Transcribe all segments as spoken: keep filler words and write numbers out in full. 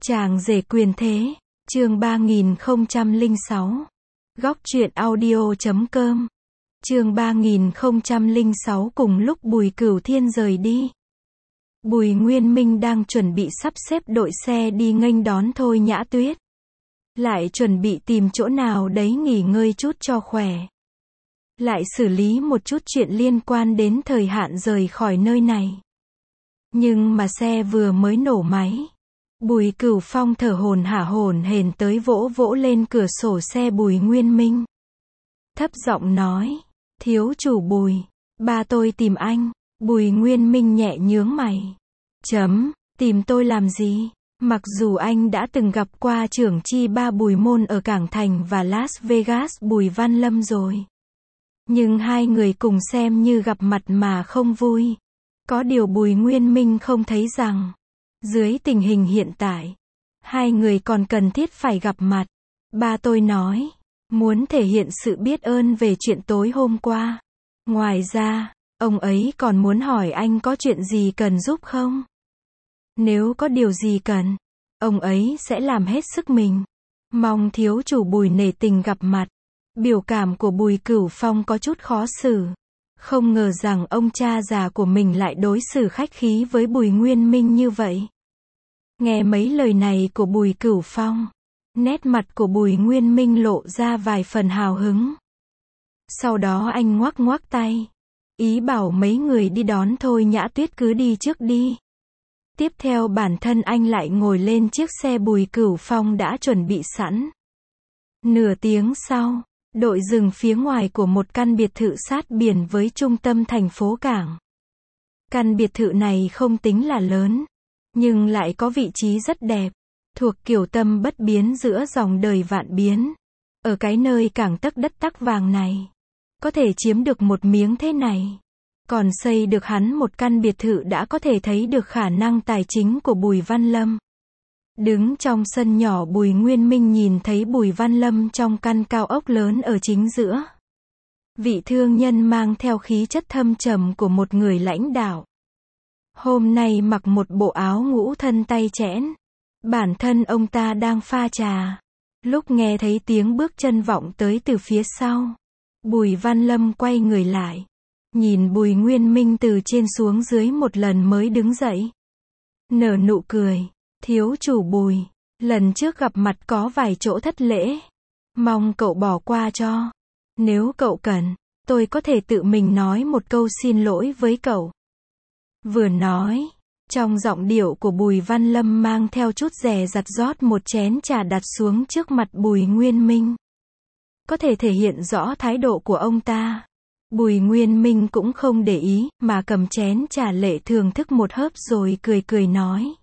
Chàng rể quyền thế, chương ba nghìn không trăm lẻ sáu. Góc truyện audio chấm com. Chương ba nghìn không trăm lẻ sáu. Cùng lúc Bùi Cửu Thiên rời đi, Bùi Nguyên Minh đang chuẩn bị sắp xếp đội xe đi nghênh đón Thôi Nhã Tuyết. Lại chuẩn bị tìm chỗ nào đấy nghỉ ngơi chút cho khỏe. Lại xử lý một chút chuyện liên quan đến thời hạn rời khỏi nơi này. Nhưng mà xe vừa mới nổ máy, Bùi Cửu Phong thở hổn hả hổn hển tới vỗ vỗ lên cửa sổ xe Bùi Nguyên Minh. Thấp giọng nói, thiếu chủ Bùi, ba tôi tìm anh. Bùi Nguyên Minh nhẹ nhướng mày. Chấm, tìm tôi làm gì? Mặc dù anh đã từng gặp qua trưởng chi ba Bùi Môn ở Cảng Thành và Las Vegas Bùi Văn Lâm rồi. Nhưng hai người cùng xem như gặp mặt mà không vui. Có điều Bùi Nguyên Minh không thấy rằng, dưới tình hình hiện tại, hai người còn cần thiết phải gặp mặt. Ba tôi nói, muốn thể hiện sự biết ơn về chuyện tối hôm qua. Ngoài ra, ông ấy còn muốn hỏi anh có chuyện gì cần giúp không? Nếu có điều gì cần, ông ấy sẽ làm hết sức mình. Mong thiếu chủ Bùi nể tình gặp mặt. Biểu cảm của Bùi Cửu Phong có chút khó xử. Không ngờ rằng ông cha già của mình lại đối xử khách khí với Bùi Nguyên Minh như vậy. Nghe mấy lời này của Bùi Cửu Phong, nét mặt của Bùi Nguyên Minh lộ ra vài phần hào hứng. Sau đó anh ngoắc ngoắc tay, ý bảo mấy người đi đón Thôi Nhã Tuyết cứ đi trước đi. Tiếp theo bản thân anh lại ngồi lên chiếc xe Bùi Cửu Phong đã chuẩn bị sẵn. Nửa tiếng sau, đội dừng phía ngoài của một căn biệt thự sát biển với trung tâm thành phố Cảng. Căn biệt thự này không tính là lớn, nhưng lại có vị trí rất đẹp, thuộc kiểu tâm bất biến giữa dòng đời vạn biến. Ở cái nơi cảng tấc đất tắc vàng này, có thể chiếm được một miếng thế này, còn xây được hắn một căn biệt thự đã có thể thấy được khả năng tài chính của Bùi Văn Lâm. Đứng trong sân nhỏ Bùi Nguyên Minh nhìn thấy Bùi Văn Lâm trong căn cao ốc lớn ở chính giữa. Vị thương nhân mang theo khí chất thâm trầm của một người lãnh đạo. Hôm nay mặc một bộ áo ngũ thân tay chẽn. Bản thân ông ta đang pha trà. Lúc nghe thấy tiếng bước chân vọng tới từ phía sau, Bùi Văn Lâm quay người lại, nhìn Bùi Nguyên Minh từ trên xuống dưới một lần mới đứng dậy. Nở nụ cười. Thiếu chủ Bùi, lần trước gặp mặt có vài chỗ thất lễ. Mong cậu bỏ qua cho. Nếu cậu cần, tôi có thể tự mình nói một câu xin lỗi với cậu. Vừa nói, trong giọng điệu của Bùi Văn Lâm mang theo chút dè dặt rót một chén trà đặt xuống trước mặt Bùi Nguyên Minh. Có thể thể hiện rõ thái độ của ông ta. Bùi Nguyên Minh cũng không để ý, mà cầm chén trà lệ thưởng thức một hớp rồi cười cười nói.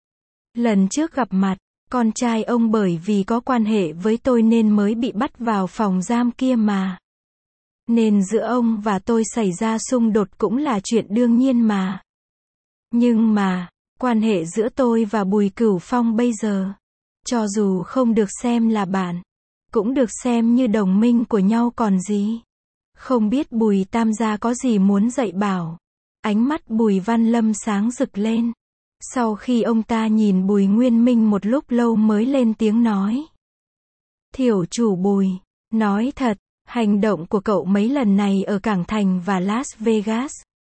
Lần trước gặp mặt, con trai ông bởi vì có quan hệ với tôi nên mới bị bắt vào phòng giam kia mà. Nên giữa ông và tôi xảy ra xung đột cũng là chuyện đương nhiên mà. Nhưng mà, quan hệ giữa tôi và Bùi Cửu Phong bây giờ, cho dù không được xem là bạn, cũng được xem như đồng minh của nhau còn gì. Không biết Bùi Tam gia có gì muốn dạy bảo. Ánh mắt Bùi Văn Lâm sáng rực lên. Sau khi ông ta nhìn Bùi Nguyên Minh một lúc lâu mới lên tiếng nói. Thiểu chủ Bùi, nói thật, hành động của cậu mấy lần này ở Cảng Thành và Las Vegas,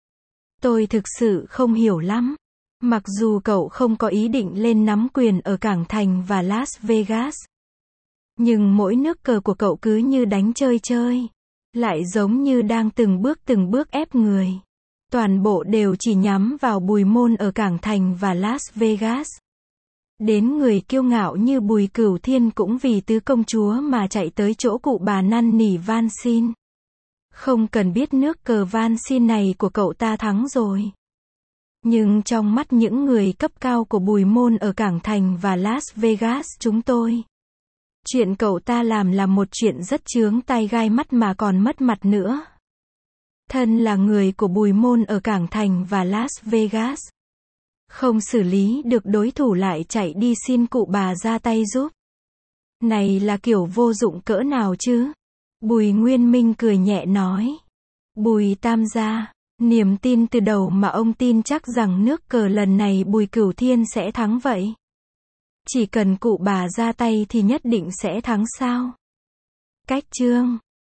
tôi thực sự không hiểu lắm. Mặc dù cậu không có ý định lên nắm quyền ở Cảng Thành và Las Vegas, nhưng mỗi nước cờ của cậu cứ như đánh chơi chơi, lại giống như đang từng bước từng bước ép người. Toàn bộ đều chỉ nhắm vào Bùi Môn ở Cảng Thành và Las Vegas. Đến người kiêu ngạo như Bùi Cửu Thiên cũng vì tứ công chúa mà chạy tới chỗ cụ bà năn nỉ van xin. Không cần biết nước cờ van xin này của cậu ta thắng rồi. Nhưng trong mắt những người cấp cao của Bùi Môn ở Cảng Thành và Las Vegas chúng tôi, chuyện cậu ta làm là một chuyện rất chướng tai gai mắt mà còn mất mặt nữa. Thân là người của Bùi Môn ở Cảng Thành và Las Vegas, không xử lý được đối thủ lại chạy đi xin cụ bà ra tay giúp. Này là kiểu vô dụng cỡ nào chứ? Bùi Nguyên Minh cười nhẹ nói. Bùi Tam gia, niềm tin từ đầu mà ông tin chắc rằng nước cờ lần này Bùi Cửu Thiên sẽ thắng vậy. Chỉ cần cụ bà ra tay thì nhất định sẽ thắng sao? Cách chương